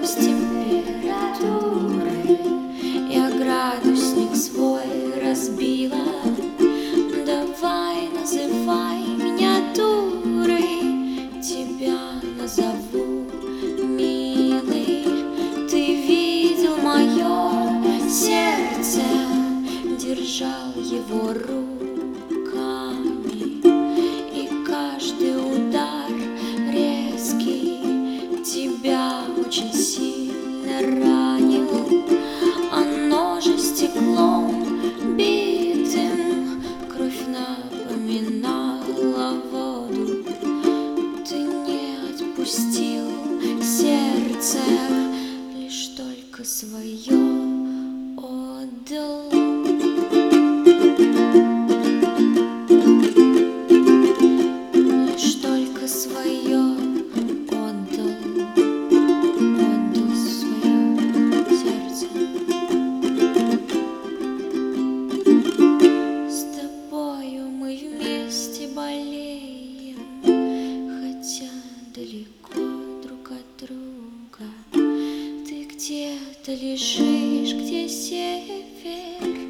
с температурой. Я градусник свой разбила. Давай, называй меня дурой, тебя назову милый. Ты видел мое сердце, держал его руками, и каждый удар резкий тебя очень сильно ранил. Оно же стеклом битым кровь напоминала воду. Ты не отпустил сердце, лишь только свое отдал. Лишь только свое отдал, отдал свое сердце. С тобою мы вместе болеем, хотя далеко друг от друга. Ты где-то лежишь, где север,